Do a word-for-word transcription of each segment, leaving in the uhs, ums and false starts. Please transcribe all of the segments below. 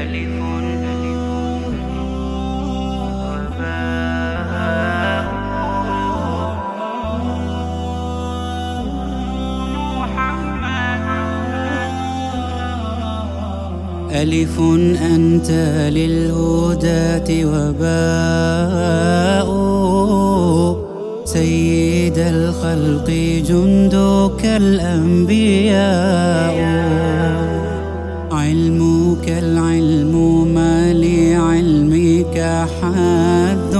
ألف ألف أنت للهداة وباء سيد الخلق جندك الأنبياء علمك العلم ما لعلمك حد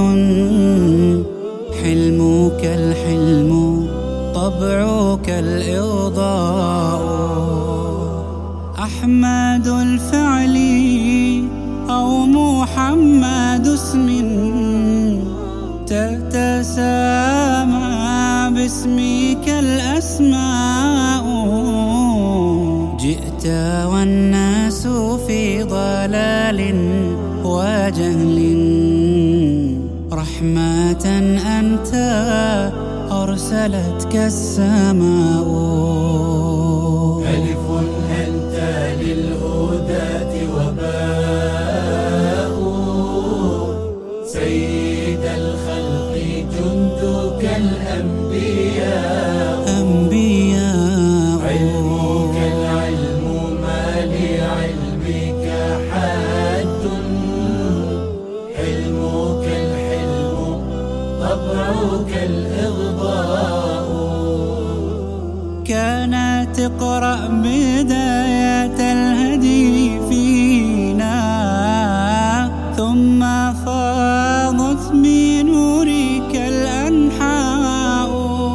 حلمك الحلم طبعك الإرضاء أحمد الفعل أو محمد اسم تتسامى باسمك الأسماء جئت والناس في ضلال وجهل رحمة أنت أرسلتك السماء ألف أنت للهداة وباء سيد الخلق جندك الأنبياء أنبياء علمك العلم ما لعلمك حد حلمك الحلم طبعك الإغضاء كانت تقرأ بداية الهدي فينا ثم فاضت بنورك الأنحاء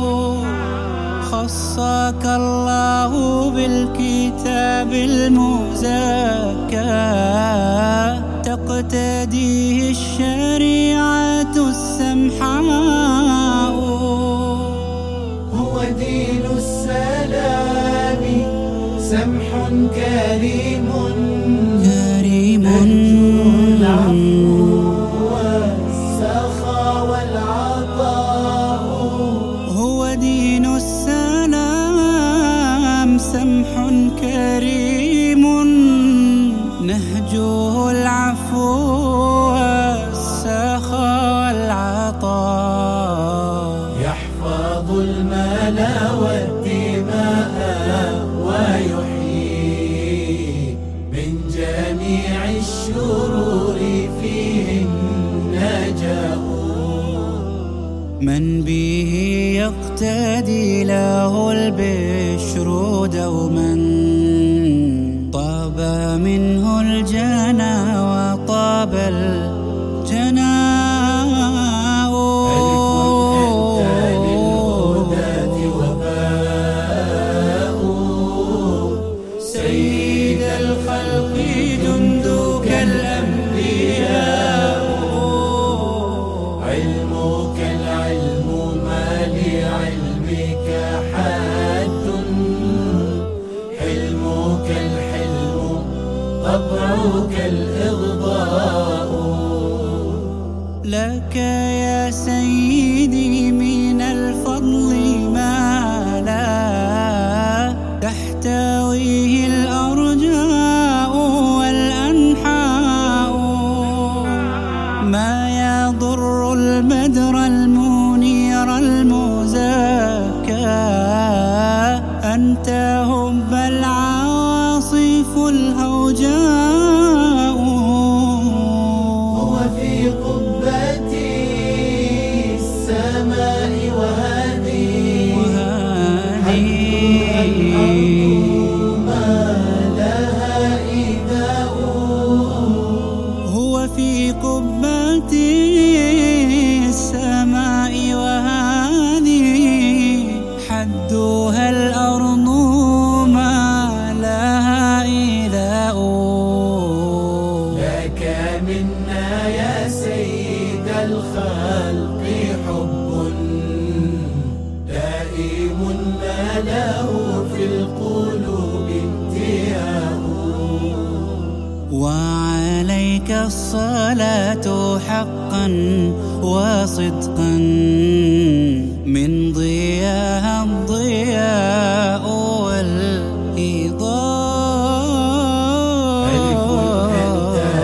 خصك الله بالكتاب المزكى تقتديه الشريعة السمحاء هو دين السلام سمح كريم كريم العفو والسخاء والعطاء هو دين السلام سمح كريم نهجه العفو والسخاء والعطاء يحفظ المال والدماء ويحيي من جميع الشرور فيه النجاء من به يقتدي له البشر دوما طاب منه الجنى وطاب الجناء. ألف أنت للهداة وباء سيد الخلق جندك الأنبياء علمك العلم ما لعلمك حد حلمك الحلم طبعك الإغضاء كانت تقرأ بداية الهدي فينا ثم فاضت بنورك الأنحاء خصك الله بالكتاب المزكى تقتديه الشريعة السمحاء هو دين السلام سمح كريم نهجه العفو والسخاء والعطاء يحفظ المال والدماء ويحيي من جميع الشرور فيه النجاء من به يقتدي له البشر دوما طاب منه الجنى وطاب الجناء ألف للهداة وباء سيد الخلق جندك الأنبياء علمك العلم ما لعلمك حد حلمك الحلم طبعك الإغضاء لك يا سيدي من الفضل ما لا تحتويه الأرجاء والأنحاء ما يضر البدر المنير المزكى أنت هب العواصف الهوجاء هو في قبة السماء وهذه حدها الأرض ما لها إيذاء هو في قبة السماء وهذه حدها الأرض ما لها إيذاء لك منا يا سيد الخلق حب دائم ما له في القلوب انتهاء وعليك الصلاة حقا وصدقا من ضياها الضياء والإضاءة. ألف أنت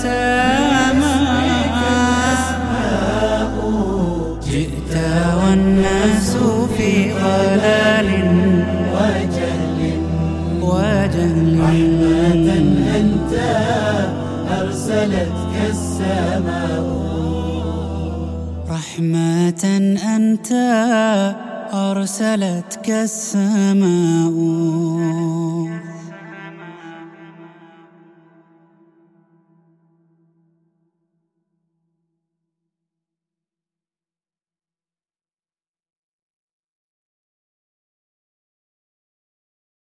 الأسماء جئت والناس في ضلال وجهل وجهل رحمة أنت أرسلتك السماء رحمة أنت أرسلتك السماء